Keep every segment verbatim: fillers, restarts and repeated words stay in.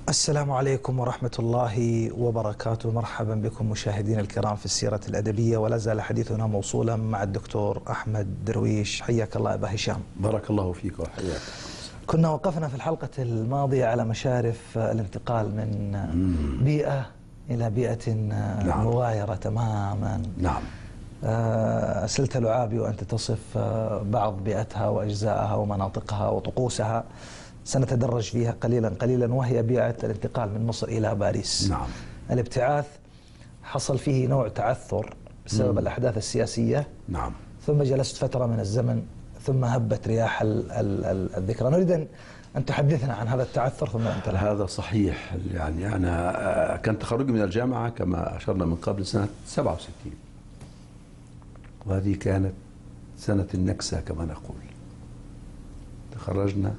السلام عليكم ورحمة الله وبركاته. مرحبا بكم مشاهدينا الكرام في السيرة الأدبية، ولا زال حديثنا موصولا مع الدكتور أحمد درويش. حياك الله أبا هشام. بارك الله فيك وحياك. كنا وقفنا في الحلقة الماضية على مشارف الانتقال من مم. بيئة إلى بيئة نعم. مغايرة تماما. نعم. أسلت لعابي وأنت تصف بعض بيئتها وأجزائها ومناطقها وطقوسها، سنتدرج فيها قليلا قليلا، وهي بيئة الانتقال من مصر إلى باريس. نعم. الابتعاث حصل فيه نوع تعثر بسبب مم. الأحداث السياسية. نعم. ثم جلست فترة من الزمن، ثم هبت رياح ال ال ال الذكرى. نريد أن تحدثنا عن هذا التعثر ثم أنت له. هذا صحيح. يعني أنا كان تخرجي من الجامعة كما أشرنا من قبل سنة سبعة وستين، وهذه كانت سنة النكسة كما نقول. تخرجنا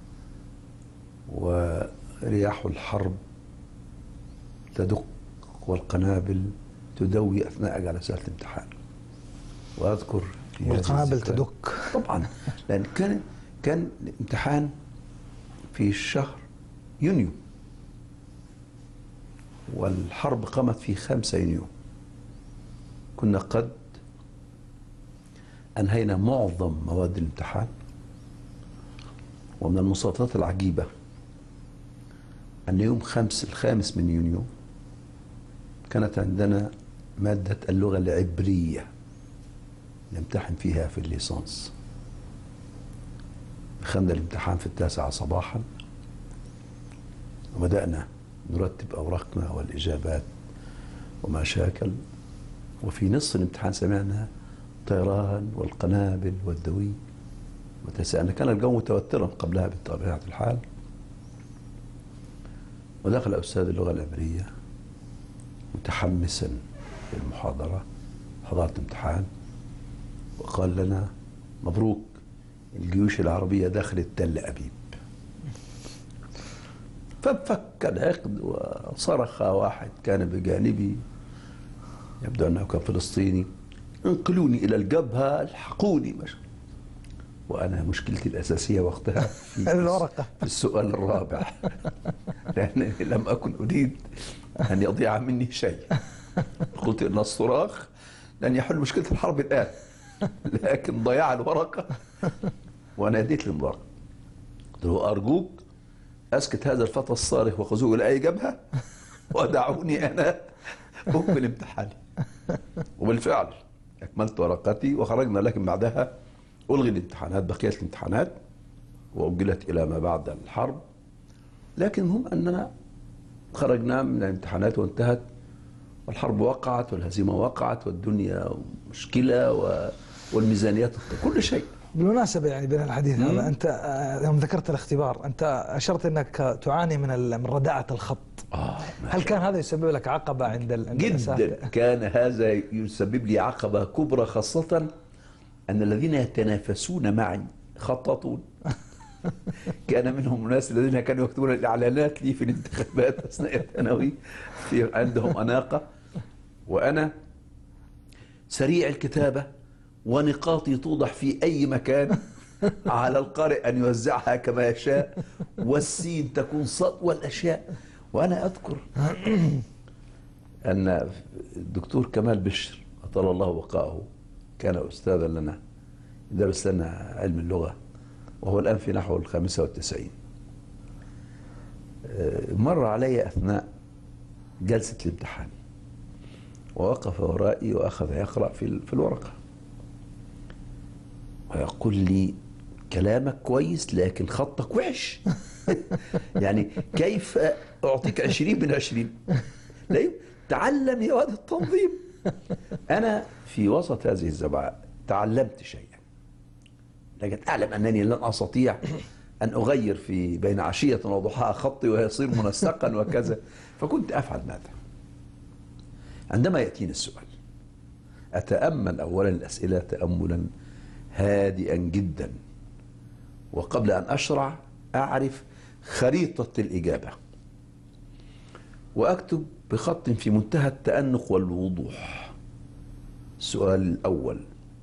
ورياح الحرب تدق والقنابل تدوي أثناء جلسات الامتحان. وأذكر في والقنابل تدق طبعا، لأن كان كان الامتحان في شهر يونيو والحرب قامت في خمسة يونيو. كنا قد أنهينا معظم مواد الامتحان. ومن المصادفات العجيبة أن يوم خمس الخامس من يونيو كانت عندنا مادة اللغة العبرية نمتحن فيها في الليسانس. دخلنا الامتحان في التاسعة صباحا وبدأنا نرتب أوراقنا والإجابات وما شاكل. وفي نصف الامتحان سمعنا الطيران والقنابل والدوي وتساءلنا. كان الجو متوترا قبلها بطبيعة الحال. ودخل أستاذ اللغة العبرية متحمسا للمحاضرة، حضرت امتحان، وقال لنا: مبروك، الجيوش العربية دخلت تل أبيب. فانفك العقد وصرخ واحد كان بجانبي، يبدو أنه كان فلسطيني: انقلوني إلى الجبهة، الحقوني. مش. وأنا مشكلتي الأساسية وقتها في الورقة في السؤال الرابع، لأنني لم أكن أريد أن يضيع مني شيء. قلت إن الصراخ لن يحل مشكلة الحرب الآن، لكن ضياع الورقة. وناديت للمراقب قلت له: أرجوك أسكت هذا الفتى الصارخ وخذوه إلى أي جبهة ودعوني أنا أكمل امتحاني. وبالفعل أكملت ورقتي وخرجنا، لكن بعدها ألغي الامتحانات، بقيت الامتحانات وأجلت إلى ما بعد الحرب. لكن المهم أننا خرجنا من الامتحانات وانتهت، والحرب وقعت والهزيمة وقعت والدنيا مشكلة والميزانيات كل شيء. بالمناسبة يعني بين الحديث هذا، أنت يوم ذكرت الاختبار أنت أشرت أنك تعاني من من رداعة الخط. آه هل كان هذا يسبب لك عقبة عند الأساتذة؟ جدا كان هذا يسبب لي عقبة كبرى، خاصة أن الذين يتنافسون معي خططون. كان منهم الناس الذين كانوا يكتبون الإعلانات لي في الانتخابات أثناء الثانوي، في عندهم أناقة، وأنا سريع الكتابة ونقاطي توضح في أي مكان، على القارئ أن يوزعها كما يشاء، والسين تكون صد والأشياء. وأنا أذكر أن الدكتور كمال بشر أطال الله بقاءه كان أستاذا لنا، درس لنا علم اللغة، وهو الآن في نحو الخامسة والتسعين. مر علي أثناء جلسة الامتحان ووقف ورائي وأخذ يقرأ في في الورقة ويقول لي: كلامك كويس لكن خطك وحش. يعني كيف أعطيك عشرين من عشرين؟ لا، تعلم يا واد التنظيم. أنا في وسط هذه الزبعاء تعلمت شيئا، لكن أعلم أنني لن أستطيع أن أغير في بين عشية وضحاها خطي ويصير منسقا وكذا. فكنت أفعل ماذا؟ عندما يأتيني السؤال أتأمل أولا الأسئلة تأملا هادئا جدا، وقبل أن أشرع أعرف خريطة الإجابة، وأكتب بخط في منتهى التأنق والوضوح. السؤال الأول: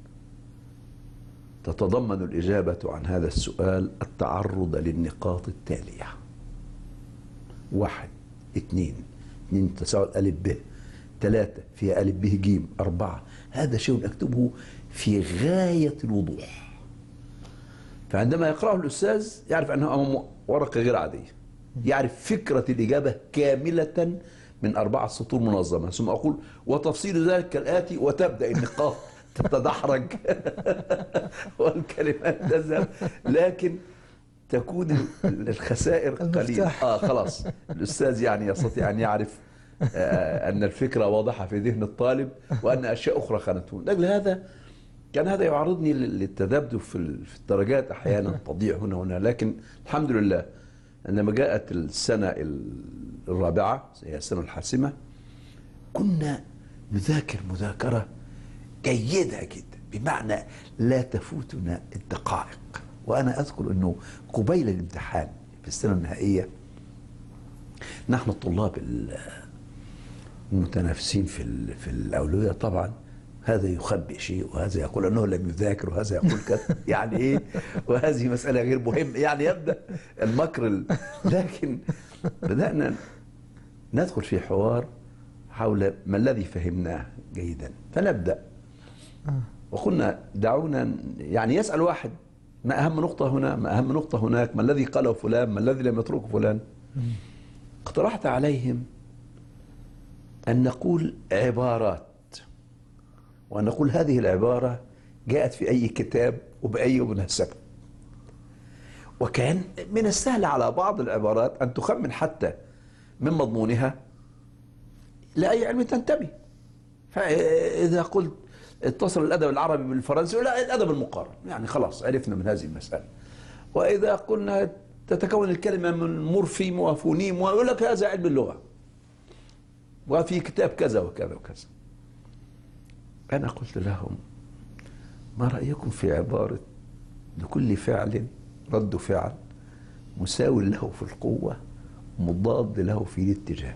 تتضمن الإجابة عن هذا السؤال التعرض للنقاط التالية. واحد اثنين اثنين تساوي ألف ب، ثلاثة فيها ألف ب ج، أربعة. هذا شيء أكتبه في غاية الوضوح. فعندما يقرأه الأستاذ يعرف أنه أمامه ورقة غير عادية، يعرف فكرة الإجابة كاملة من أربعة سطور منظمة، ثم أقول وتفصيل ذلك كالآتي، وتبدأ النقاط تتدحرج والكلمات تذهب، لكن تكون الخسائر قليلة. آه خلاص الأستاذ يعني يستطيع أن يعرف آه أن الفكرة واضحة في ذهن الطالب وأن أشياء أخرى خانته. لأجل هذا كان هذا يعرضني للتذبذب في الدرجات، أحيانا تضيع هنا وهنا، لكن الحمد لله عندما جاءت السنة الرابعة هي السنة الحاسمة كنا نذاكر مذاكرة جيدة جدا، بمعنى لا تفوتنا الدقائق. وأنا أذكر أنه قبيل الامتحان في السنة النهائية نحن الطلاب المتنافسين في في الأولوية طبعا، هذا يخبئ شيء وهذا يقول أنه لم يذاكر وهذا يقول كذا، يعني إيه، وهذه مسألة غير مهمة، يعني يبدأ المكر ال... لكن بدأنا ندخل في حوار حول ما الذي فهمناه جيدا، فنبدأ وقلنا دعونا يعني يسأل واحد ما أهم نقطة هنا، ما أهم نقطة هناك، ما الذي قاله فلان، ما الذي لم يتركه فلان. اقترحت عليهم أن نقول عبارات، وأن نقول هذه العبارة جاءت في أي كتاب وبأي مناسبة. وكان من السهل على بعض العبارات أن تخمن حتى من مضمونها لأي علم تنتمي. فإذا قلت اتصل الأدب العربي بالفرنسي، لا الأدب المقارن، يعني خلاص عرفنا من هذه المسألة. وإذا قلنا تتكون الكلمة من مورفيم وفونيم، ويقول لك هذا علم اللغة وفي كتاب كذا وكذا وكذا. أنا قلت لهم ما رأيكم في عبارة لكل فعل رد فعل مساو له في القوة مضاد له في الاتجاه.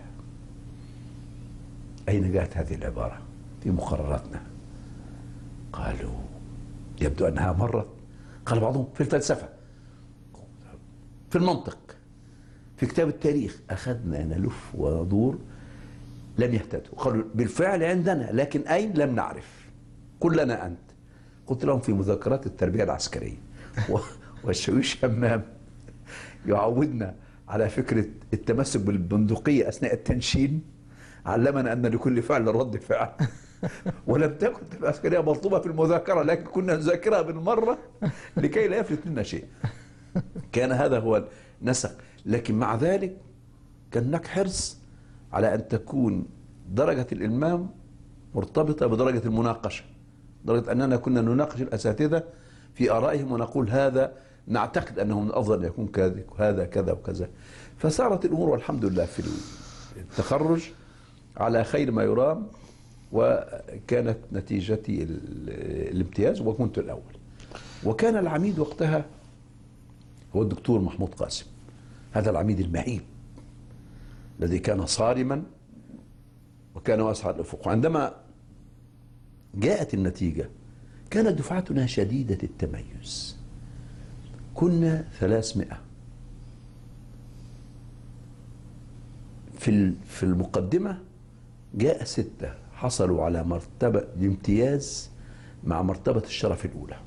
أين جاءت هذه العبارة في مقرراتنا؟ قالوا يبدو أنها مرت. قال بعضهم في الفلسفة، في المنطق، في كتاب التاريخ. أخذنا نلف وندور لم يهتدوا. قالوا بالفعل عندنا، لكن أين لم نعرف، قل لنا أنت. قلت لهم في مذكرات التربية العسكرية والشويش همام يعودنا على فكرة التمسك بالبندقية أثناء التنشين، علمنا أن لكل فعل رد فعل. ولم تكن التربية العسكرية مطلوبة في المذاكرة، لكن كنا نذاكرها بالمرة لكي لا يفلت منا شيء. كان هذا هو النسق، لكن مع ذلك كان هناك حرص على أن تكون درجة الإلمام مرتبطة بدرجة المناقشة، درجة أننا كنا نناقش الأساتذة في آرائهم ونقول هذا نعتقد أنه من الأفضل أن يكون كذا وهذا كذا وكذا. فصارت الأمور والحمد لله في التخرج على خير ما يرام، وكانت نتيجتي الامتياز وكنت الأول. وكان العميد وقتها هو الدكتور محمود قاسم، هذا العميد المهيب الذي كان صارما وكان واسع الأفق. عندما جاءت النتيجة كانت دفعتنا شديدة التميز، كنا ثلاثمائة. في في المقدمة جاء ستة حصلوا على مرتبة الامتياز مع مرتبة الشرف الأولى،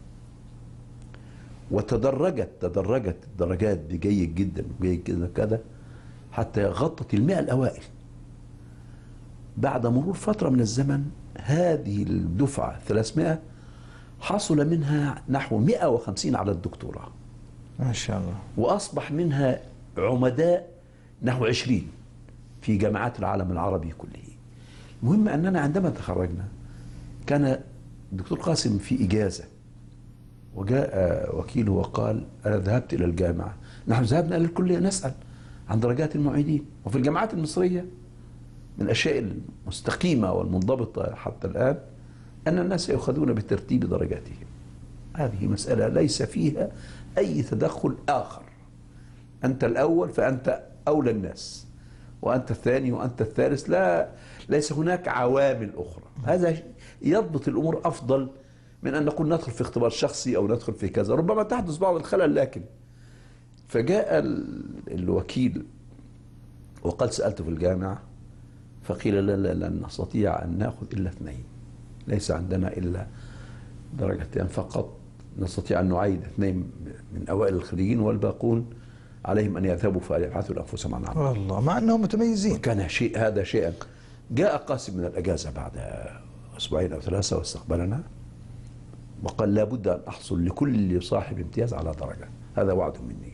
وتدرجت تدرجت الدرجات بجيد جدا وجيد جدا كذا حتى غطت المئة الأوائل. بعد مرور فترة من الزمن هذه الدفعة ثلاثمائة حصل منها نحو مئة وخمسين على الدكتوراه ما شاء الله، وأصبح منها عمداء نحو عشرين في جامعات العالم العربي كله. المهم أننا عندما تخرجنا كان الدكتور قاسم في إجازة، وجاء وكيله وقال أنا ذهبت إلى الجامعة، نحن ذهبنا إلى الكلية نسأل عن درجات المعيدين. وفي الجامعات المصرية من الأشياء المستقيمة والمنضبطة حتى الآن أن الناس يأخذون بترتيب درجاتهم. هذه مسألة ليس فيها أي تدخل آخر، أنت الأول فأنت أولى الناس، وأنت الثاني وأنت الثالث، لا ليس هناك عوامل أخرى. هذا يضبط الأمور أفضل من أن نقول ندخل في اختبار شخصي أو ندخل في كذا، ربما تحدث بعض الخلل. لكن فجاء الوكيل وقد سألت في الجامعة فقيل لا لا لن نستطيع أن نأخذ إلا اثنين، ليس عندنا إلا درجتين فقط، نستطيع أن نعيد اثنين من أوائل الخريجين والباقون عليهم أن يذهبوا فيبحثوا لأنفسهم عن عمل. والله مع أنهم متميزين. وكان شيء هذا شيئا. جاء قاسم من الأجازة بعد أسبوعين أو ثلاثة واستقبلنا وقال لابد أن أحصل لكل صاحب امتياز على درجة، هذا وعد مني.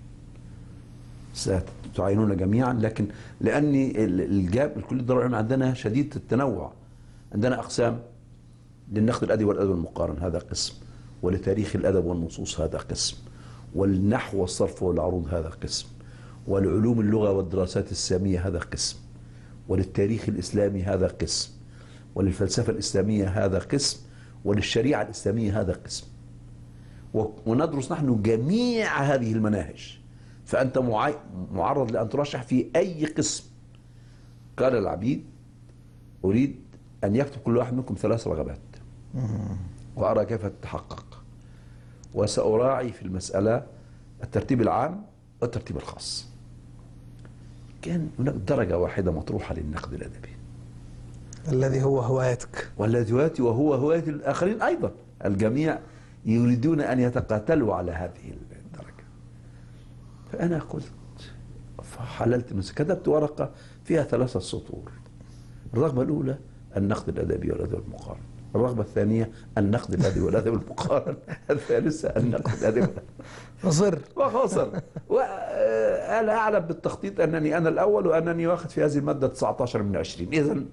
ستعينون جميعا، لكن لأني الجاب الكلية الدراسية عندنا شديد التنوع، عندنا أقسام للنقد الأدبي والأدب المقارن هذا قسم، ولتاريخ الأدب والنصوص هذا قسم، والنحو والصرف والعروض هذا قسم، ولعلوم اللغة والدراسات السامية هذا قسم، وللتاريخ الإسلامي هذا قسم، وللفلسفة الإسلامية هذا قسم، وللشريعة الإسلامية هذا قسم. وندرس نحن جميع هذه المناهج، فأنت معرض لأن ترشح في أي قسم. قال العبيد أريد أن يكتب كل واحد منكم ثلاث رغبات وأرى كيف تتحقق، وسأراعي في المسألة الترتيب العام والترتيب الخاص. كان هناك درجة واحدة مطروحة للنقد الأدبي الذي هو هوايتك، والذي هوايتي وهو هواية الآخرين أيضا. الجميع يريدون أن يتقاتلوا على هذه الدرجة. فأنا قلت فحللت كتبت ورقة فيها ثلاثة سطور. الرغبة الأولى النقد الأدبي والأدب المقارن، الرغبة الثانية النقد الأدبي والأدب المقارن، الثالثة النقد الأدبي مصر وخاصر. وأنا أعلم بالتخطيط أنني أنا الأول وأنني واخد في هذه المادة تسعة عشر من عشرين. إذن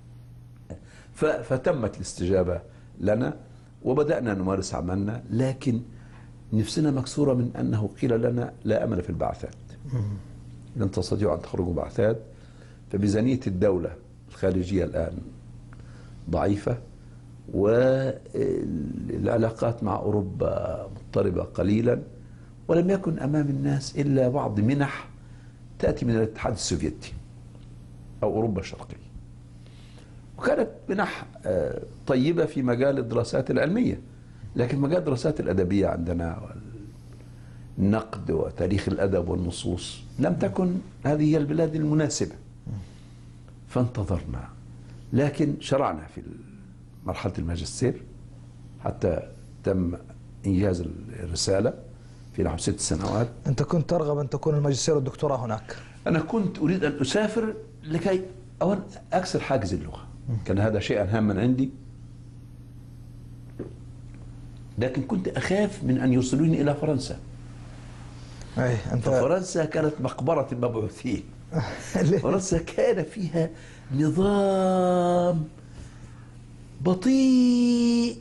فتمت الاستجابة لنا وبدأنا نمارس عملنا، لكن نفسنا مكسورة من أنه قيل لنا لا أمل في البعثات، لن تستطيعوا أن تخرجوا بعثات، فميزانية الدولة الخارجية الآن ضعيفة، والعلاقات مع أوروبا مضطربة قليلا، ولم يكن أمام الناس إلا بعض منح تأتي من الاتحاد السوفيتي أو أوروبا الشرقية، وكانت منح طيبة في مجال الدراسات العلمية، لكن مجال الدراسات الأدبية عندنا النقد وتاريخ الأدب والنصوص لم تكن هذه هي البلاد المناسبة. فانتظرنا، لكن شرعنا في مرحلة الماجستير حتى تم إنجاز الرسالة في نحو ست سنوات. أنت كنت ترغب أن تكون الماجستير والدكتوراه هناك؟ أنا كنت أريد أن أسافر لكي أولا أكسر حاجز اللغة، كان هذا شيئا هاما عندي، لكن كنت أخاف من أن يوصلوني إلى فرنسا. أي أنت ففرنسا كانت مقبرة المبعوثين. فرنسا كان فيها نظام بطيء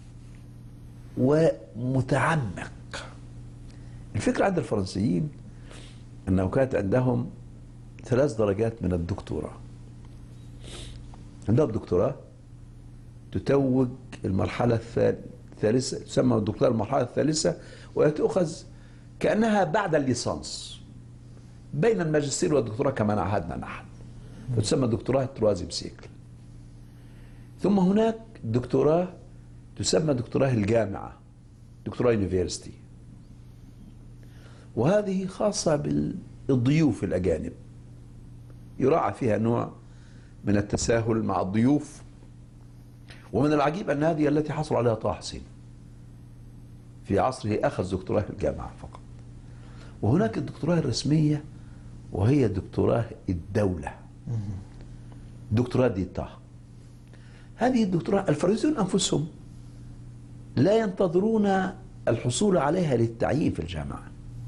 ومتعمق. الفكرة عند الفرنسيين أنه كانت عندهم ثلاث درجات من الدكتوراه. عندهم دكتوراه تتوج المرحلة الثالثة، تسمى الدكتوراه المرحلة الثالثة، وتؤخذ كأنها بعد الليسانس بين الماجستير والدكتوراه كما نعهدنا نحن، فتسمى دكتوراه تروازيم سيكل. ثم هناك دكتوراه تسمى دكتوراه الجامعة، دكتوراه يونيفرسيتي، وهذه خاصة بالضيوف الأجانب، يراعى فيها نوع من التساهل مع الضيوف. ومن العجيب أن هذه التي حصل عليها طه حسين في عصره، أخذ دكتوراه في الجامعة فقط. وهناك الدكتوراه الرسمية وهي دكتوراه الدولة، دكتوراه ديتا. هذه الدكتوراه الفرنسيون أنفسهم لا ينتظرون الحصول عليها للتعيين في الجامعة،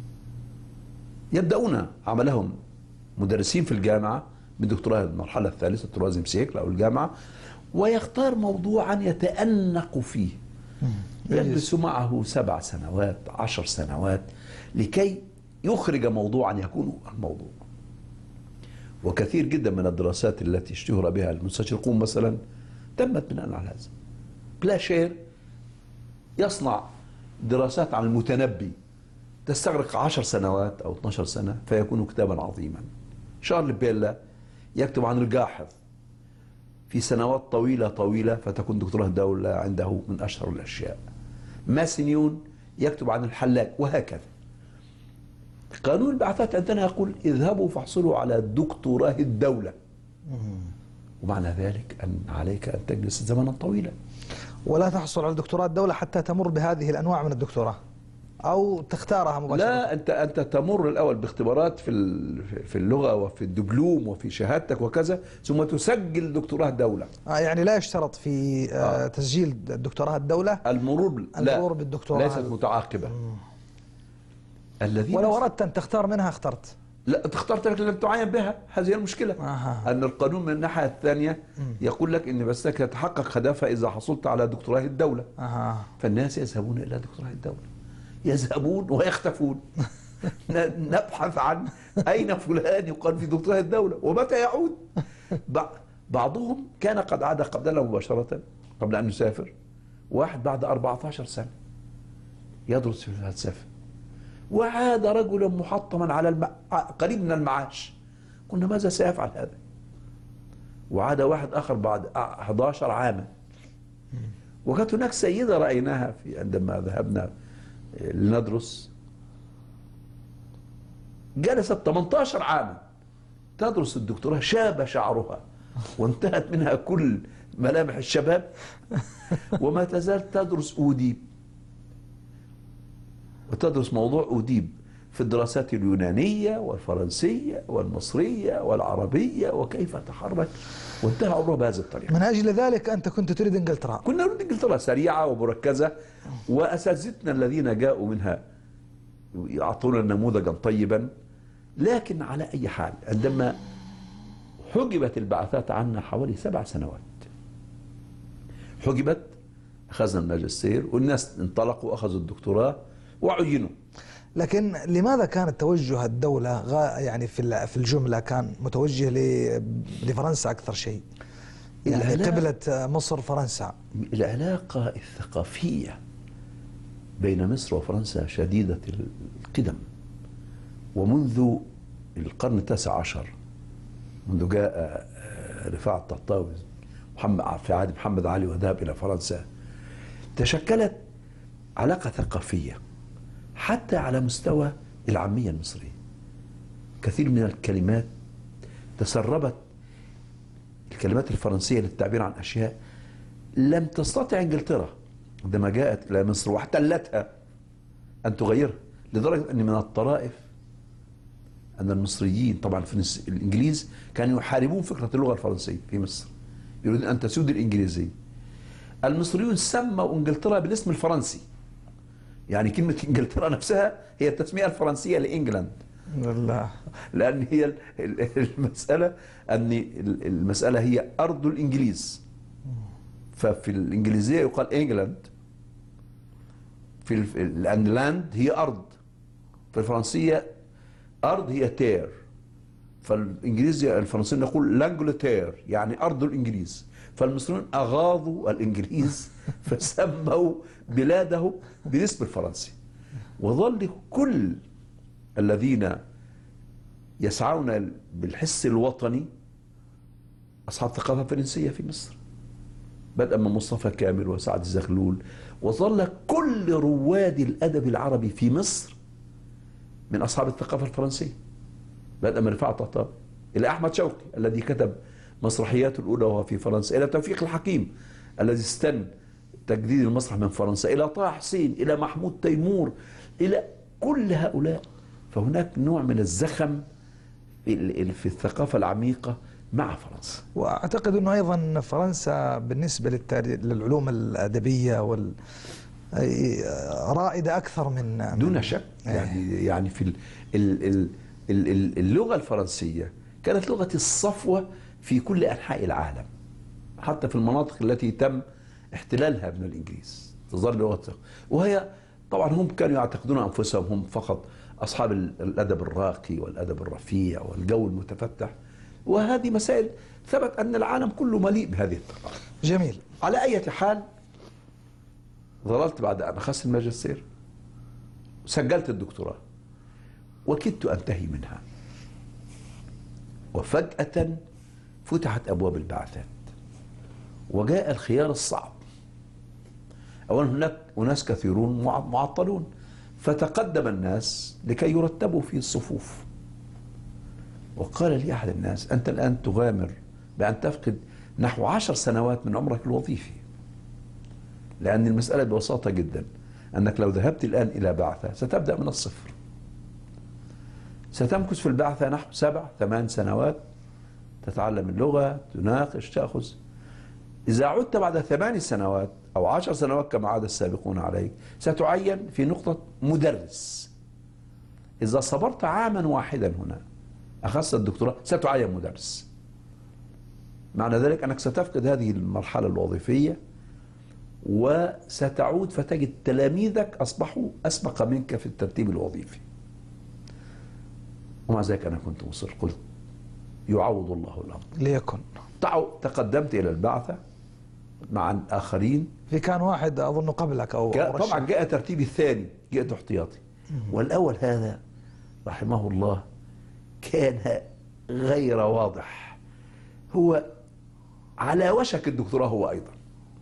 يبدأون عملهم مدرسين في الجامعة بدكتوراه المرحلة الثالثة تروازيم سيكل أو الجامعة، ويختار موضوعا يتأنق فيه، يجلس معه سبع سنوات عشر سنوات لكي يخرج موضوعا يكون الموضوع. وكثير جدا من الدراسات التي اشتهر بها المستشرقون مثلا تمت بناء على هذا. بلاشير يصنع دراسات عن المتنبي تستغرق عشر سنوات أو اثناشر سنة فيكون كتابا عظيما. شارل بيلا يكتب عن الجاحظ في سنوات طويلة طويلة فتكون دكتوراه دولة عنده من أشهر الأشياء. ماسينيون يكتب عن الحلاق، وهكذا. قانون البعثات عندنا يقول اذهبوا فاحصلوا على دكتوراه الدولة، ومعنى ذلك أن عليك أن تجلس زمنا طويلا. ولا تحصل على دكتوراه الدولة حتى تمر بهذه الأنواع من الدكتوراه أو تختارها مباشرة؟ لا، أنت أنت تمر الأول باختبارات في في اللغة وفي الدبلوم وفي شهادتك وكذا، ثم تسجل دكتوراه دولة. آه يعني لا يشترط في آه آه. تسجيل دكتوراه الدولة المرور المرور لا بالدكتوراه ليست متعاقبة. الذين ولو أردت أن تختار منها اخترت؟ لا، اخترت لك لم تعين بها، هذه هي المشكلة. آه. أن القانون من الناحية الثانية يقول لك إن بس يتحقق هدفها إذا حصلت على دكتوراه الدولة. آه. فالناس يذهبون إلى دكتوراه الدولة، يذهبون ويختفون. نبحث عن أين فلان يقال في دكتوراه الدولة ومتى يعود. بعضهم كان قد عاد قبلنا مباشرة قبل أن يسافر، واحد بعد أربعة عشر سنة يدرس في الفلسفة وعاد رجلا محطما على الم... قريب من المعاش. قلنا ماذا سيفعل هذا؟ وعاد واحد آخر بعد أحد عشر عاما. وكانت هناك سيدة رأيناها في عندما ذهبنا لندرس، جلست ثمانية عشر عاما تدرس الدكتوراه، شاب شعرها وانتهت منها كل ملامح الشباب، وما تزال تدرس أوديب، وتدرس موضوع أوديب في الدراسات اليونانية والفرنسية والمصرية والعربية وكيف تحرك، وانتهى عمره بهذه الطريقة. من أجل ذلك أنت كنت تريد إنجلترا؟ كنا نريد إنجلترا سريعة ومركزة، وأساتذتنا الذين جاءوا منها يعطونا نموذجا طيبا. لكن على أي حال عندما حجبت البعثات عنا حوالي سبع سنوات، حجبت، أخذنا الماجستير والناس انطلقوا أخذوا الدكتوراه وعينوا. لكن لماذا كانت توجه الدولة يعني في في الجملة كان متوجه لفرنسا أكثر شيء؟ يعني قبلت مصر فرنسا. العلاقة الثقافية بين مصر وفرنسا شديدة القدم، ومنذ القرن التاسع عشر، منذ جاء رفاعة الطهطاوي محمد في عهد محمد علي وذهب إلى فرنسا، تشكلت علاقة ثقافية حتى على مستوى العامية المصرية. كثير من الكلمات تسربت، الكلمات الفرنسية للتعبير عن أشياء لم تستطع إنجلترا عندما جاءت إلى مصر واحتلتها أن تغيرها، لدرجة أن من الطرائف أن المصريين طبعا في الإنجليز كانوا يحاربون فكرة اللغة الفرنسية في مصر، يريدون أن تسود الإنجليزية. المصريون سموا إنجلترا بالاسم الفرنسي، يعني كلمة إنجلترا نفسها هي التسمية الفرنسية لإنجلاند. الله. لأن هي المسألة أن المسألة هي أرض الإنجليز، ففي الإنجليزية يقال إنجلاند، في لأن لاند هي أرض، في الفرنسية أرض هي تير، فالإنجليزية الفرنسيين نقول لانجلتير يعني أرض الإنجليز. فالمصريون أغاظوا الإنجليز فسموا بلاده بالاسم الفرنسي، وظل كل الذين يسعون بالحس الوطني أصحاب ثقافة فرنسية في مصر، بدءا من مصطفى كامل وسعد الزغلول، وظل كل رواد الأدب العربي في مصر من أصحاب الثقافة الفرنسية، بدءا من رفاعة الطهطاوي إلى أحمد شوقي الذي كتب مسرحياته الأولى وهو في فرنسا، إلى توفيق الحكيم الذي استن تجديد المسرح من فرنسا، إلى طه حسين، إلى محمود تيمور، إلى كل هؤلاء. فهناك نوع من الزخم في الثقافة العميقة مع فرنسا. وأعتقد أنه أيضا فرنسا بالنسبة للعلوم الأدبية وال رائدة أكثر من دون شك. يعني يعني في اللغة الفرنسية كانت لغة الصفوة في كل أنحاء العالم، حتى في المناطق التي تم احتلالها من الإنجليز تظل لغة، وهي طبعا هم كانوا يعتقدون أنفسهم هم فقط أصحاب الأدب الراقي والأدب الرفيع والجو المتفتح، وهذه مسائل ثبت أن العالم كله مليء بهذه الثقافة. جميل. على أي حال ظللت بعد أن أخذت الماجستير سجلت الدكتوراه وكدت أنتهي منها، وفجأة فتحت أبواب البعثات وجاء الخيار الصعب. أولا هناك أناس كثيرون معطلون، فتقدم الناس لكي يرتبوا في الصفوف، وقال لي أحد الناس: أنت الآن تغامر بأن تفقد نحو عشر سنوات من عمرك الوظيفي، لأن المسألة ببساطة جدا أنك لو ذهبت الآن إلى بعثة ستبدأ من الصفر، ستمكث في البعثة نحو سبع ثمان سنوات، تتعلم اللغة، تناقش، تأخذ. إذا عدت بعد ثمان سنوات أو عشر سنوات كما عاد السابقون عليك ستعين في نقطة مدرس. إذا صبرت عاما واحدا هنا أخذت الدكتوراه ستعين مدرس. معنى ذلك أنك ستفقد هذه المرحلة الوظيفية وستعود فتجد تلاميذك أصبحوا أسبق منك في الترتيب الوظيفي. ومع ذلك أنا كنت مصر، قلت يعوض الله الأمر ليكن. تقدمت إلى البعثة مع الآخرين. في كان واحد أظن قبلك أو طبعا جاء ترتيبي الثاني، جئت احتياطي. والأول هذا رحمه الله كان غير واضح، هو على وشك الدكتوراه هو أيضا،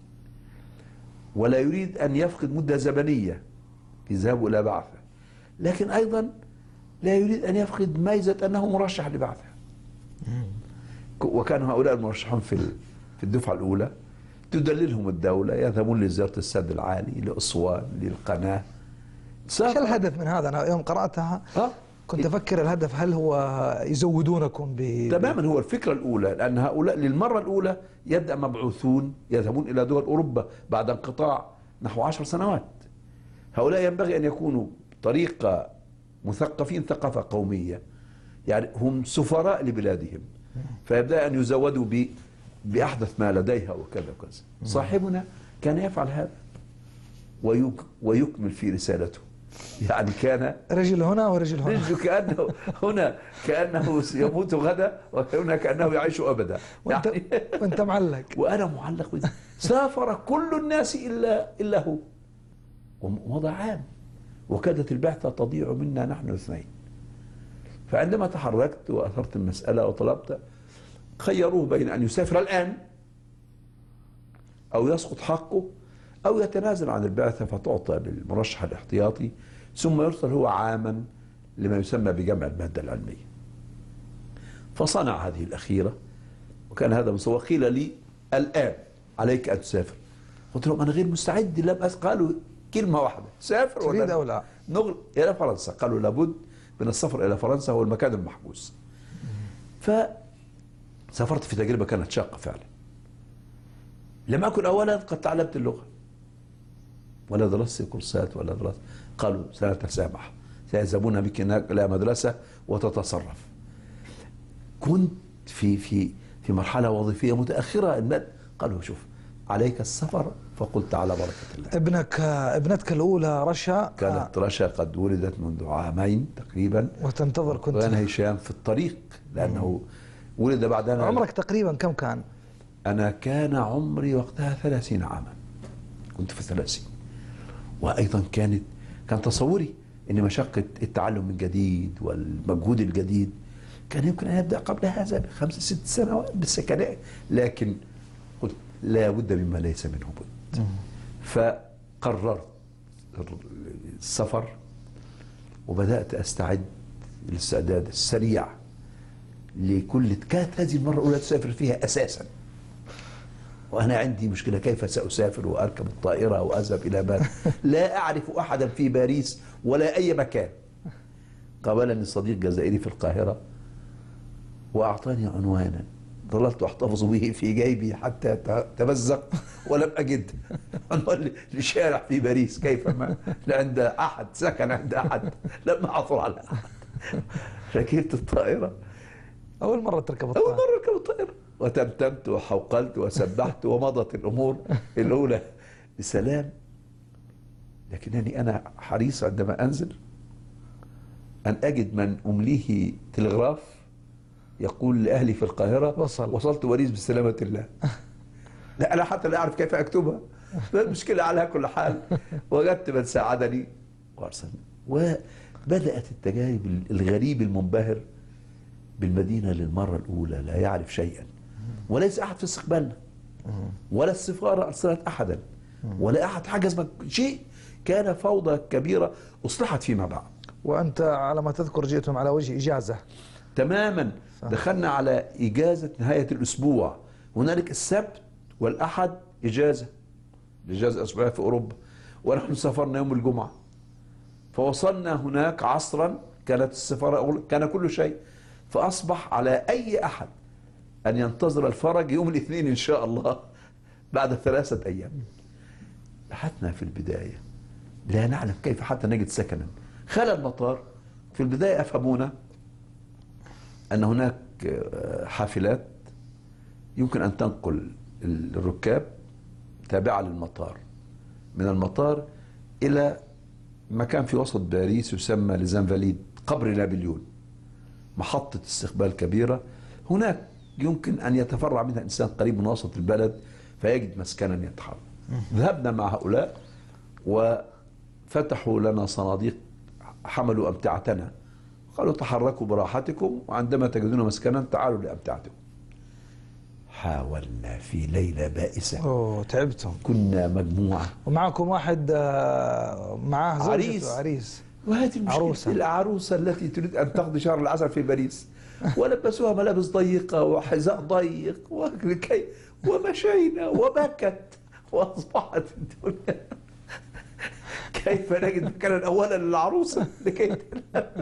ولا يريد أن يفقد مدة زمنية في ذهابه إلى بعثة، لكن أيضا لا يريد أن يفقد ميزة أنه مرشح لبعثة. وكان هؤلاء المرشحون في في الدفعة الأولى تدللهم الدولة، يذهبون لزيارة السد العالي، لأسوان، للقناة. ايش الهدف من هذا؟ أنا يوم قرأتها أه؟ كنت أفكر الهدف هل هو يزودونكم ب تماما. هو الفكرة الأولى، لأن هؤلاء للمرة الأولى يبدأ مبعوثون يذهبون إلى دول أوروبا بعد انقطاع نحو عشر سنوات. هؤلاء ينبغي أن يكونوا طريقة مثقفين ثقافة قومية، يعني هم سفراء لبلادهم، فيبدأ أن يزودوا ب بأحدث ما لديها وكذا وكذا. صاحبنا كان يفعل هذا ويك ويكمل في رسالته، يعني كان رجل هنا ورجل هنا، رجل كأنه هنا كأنه يموت غدا، وهنا كأنه يعيش أبدا. وانت, يعني وانت معلق وأنا معلق بذلك. سافر كل الناس إلا إلا هو، ومضى عام وكادت البعثة تضيع منا نحن الاثنين. فعندما تحركت وأثرت المسألة وطلبت، خيروه بين أن يسافر الآن أو يسقط حقه أو يتنازل عن البعثة فتعطى للمرشح الاحتياطي، ثم يرسل هو عاما لما يسمى بجمع المادة العلمية. فصنع هذه الأخيرة، وكان هذا مصور. قيل لي الآن عليك أن تسافر، قلت لهم أنا غير مستعد. لم أس قالوا كلمة واحدة: سافر ولا تريد أو لا؟ نغل إلى فرنسا. قالوا لابد من السفر إلى فرنسا، هو المكان المحجوز. فسافرت في تجربة كانت شاقة فعلا. لم أكن أولا قد تعلمت اللغة ولا درست كورسات ولا درست. قالوا سنتسامح، سيذهبون بك إلى مدرسة وتتصرف. كنت في في في مرحلة وظيفية متأخرة. قالوا شوف عليك السفر، فقلت على بركة الله. ابنك ابنتك الأولى رشا كانت رشا قد ولدت منذ عامين تقريبا، وتنتظر كنت. وأنا هشام في الطريق لأنه ولد بعدنا. عمرك تقريبا كم كان؟ أنا كان عمري وقتها ثلاثين عاما، كنت في الثلاثين. وأيضا كانت كان تصوري أن مشقة التعلم من جديد والمجهود الجديد كان يمكن أن يبدأ قبل هذا بخمس ست سنوات بالسكناء، لكن قلت لا بد مما ليس منه بد. فقررت السفر وبدأت أستعد الاستعداد السريع لكل. كانت هذه المرة الأولى تسافر فيها أساسا، وأنا عندي مشكلة كيف سأسافر وأركب الطائرة وأذهب إلى باريس. لا أعرف أحدا في باريس ولا أي مكان. قابلني صديق جزائري في القاهرة وأعطاني عنوانا ظللت أحتفظ به في جيبي حتى تمزق ولم أجد عنوان لشارع في باريس. كيف ما لا عند أحد سكن عند أحد، لم أعثر على أحد. ركبت الطائرة، أول مرة تركب الطائرة. أول مرة ركبت الطائرة وتمتمت وحوقلت وسبحت ومضت الأمور الأولى بسلام. لكنني أنا حريص عندما أنزل أن أجد من أمليه تلغراف يقول لأهلي في القاهرة وصل. وصلت باريس بسلامة الله. لا أنا حتى لا أعرف كيف أكتبها، المشكلة على كل حال. وجدت من ساعدني وأرسلني، وبدأت التجارب الغريب المنبهر بالمدينة للمرة الأولى. لا يعرف شيئا، وليس أحد في استقبالنا، ولا السفارة أرسلت أحدا، ولا أحد حجز شيء. كان فوضى كبيرة أصلحت فيما بعد. وأنت على ما تذكر جئتم على وجه إجازة تماما. صح. دخلنا على إجازة نهاية الأسبوع، هنالك السبت والأحد إجازة، الإجازة الأسبوعية في أوروبا، ونحن سافرنا يوم الجمعة، فوصلنا هناك عصرا، كانت السفارة أغلق، كان كل شيء، فأصبح على أي أحد أن ينتظر الفرج يوم الاثنين إن شاء الله بعد ثلاثة أيام. بحثنا في البداية لا نعلم كيف حتى نجد سكنا خلال المطار. في البداية أفهمونا أن هناك حافلات يمكن أن تنقل الركاب تابعة للمطار، من المطار إلى مكان في وسط باريس يسمى لزانفاليد، قبر نابليون، محطة استقبال كبيرة. هناك يمكن أن يتفرع منها إنسان قريب من وسط البلد فيجد مسكنا يتحرك. ذهبنا مع هؤلاء وفتحوا لنا صناديق، حملوا أمتعتنا، قالوا تحركوا براحتكم، وعندما تجدون مسكنا تعالوا لأمتعتكم. حاولنا في ليلة بائسة. أوه تعبتم. كنا مجموعة ومعكم واحد معاه زوجته عريس عريس وهذه المشكلة، عروسة. العروسة التي تريد أن تقضي شهر العسل في باريس، ولبسوها ملابس ضيقة وحذاء ضيق وكي، ومشينا وبكت، وأصبحت الدنيا كيف نجد مكانا أولا للعروسة لكي تنام.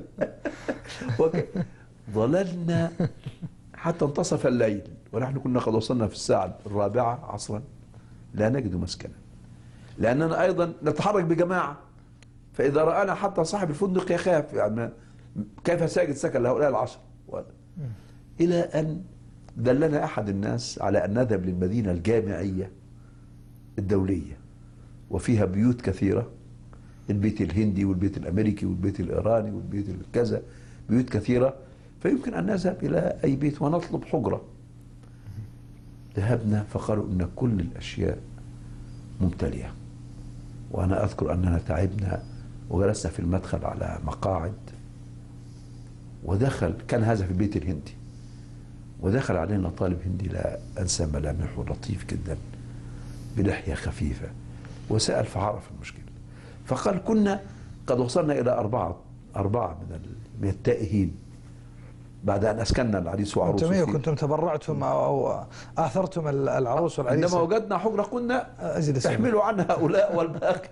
ظللنا حتى انتصف الليل ونحن كنا قد وصلنا في الساعة الرابعة عصرا لا نجد مسكنا، لأننا أيضا نتحرك بجماعة، فإذا رآنا حتى صاحب الفندق يخاف، يعني كيف سيجد سكن لهؤلاء العشر. إلى أن دلنا أحد الناس على أن نذهب للمدينة الجامعية الدولية، وفيها بيوت كثيرة، البيت الهندي والبيت الأمريكي والبيت الإيراني والبيت الكذا، بيوت كثيرة، فيمكن أن نذهب إلى أي بيت ونطلب حجرة. ذهبنا فقالوا إن كل الأشياء ممتلئة، وأنا أذكر أننا تعبنا وجلسنا في المدخل على مقاعد، ودخل، كان هذا في البيت الهندي، ودخل علينا طالب هندي لا أنسى ملامحه، لطيف جدا بلحية خفيفة، وسأل فعرف المشكلة، فقال كنا قد وصلنا إلى أربعة أربعة من من التائهين بعد أن أسكننا العريس وعروسه. أنتم كنتم تبرعتم أو آثرتم العروس والعريس؟ عندما وجدنا حجرة قلنا احملوا عن هؤلاء والباقي.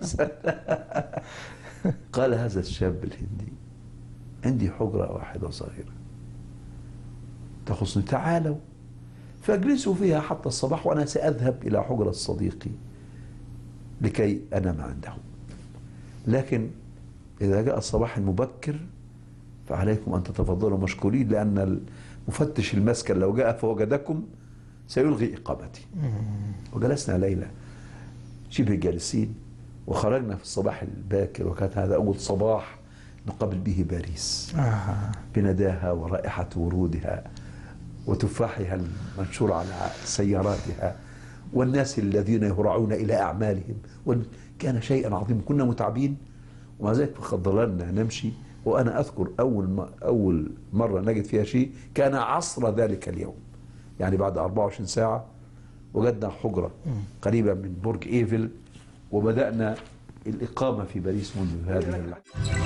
قال هذا الشاب الهندي عندي حجرة واحدة صغيرة تخصني، تعالوا فاجلسوا فيها حتى الصباح وأنا سأذهب إلى حجرة صديقي لكي أنام عنده، لكن إذا جاء الصباح المبكر فعليكم أن تتفضلوا مشكورين، لأن المفتش المسكن لو جاء فوجدكم سيلغي إقامتي. وجلسنا ليلة شبه جالسين، وخرجنا في الصباح الباكر، وكان هذا أول صباح نقابل به باريس آه. بنداها ورائحة ورودها وتفاحها المنشور على سياراتها والناس الذين يهرعون إلى أعمالهم، وكان شيئا عظيما. كنا متعبين ومع ذلك فقد ظللنا نمشي، وأنا أذكر أول ما أول مرة نجد فيها شيء كان عصر ذلك اليوم، يعني بعد أربعة وعشرين ساعة وجدنا حجرة قريبة من برج إيفل، وبدأنا الإقامة في باريس منذ هذه اللحظة.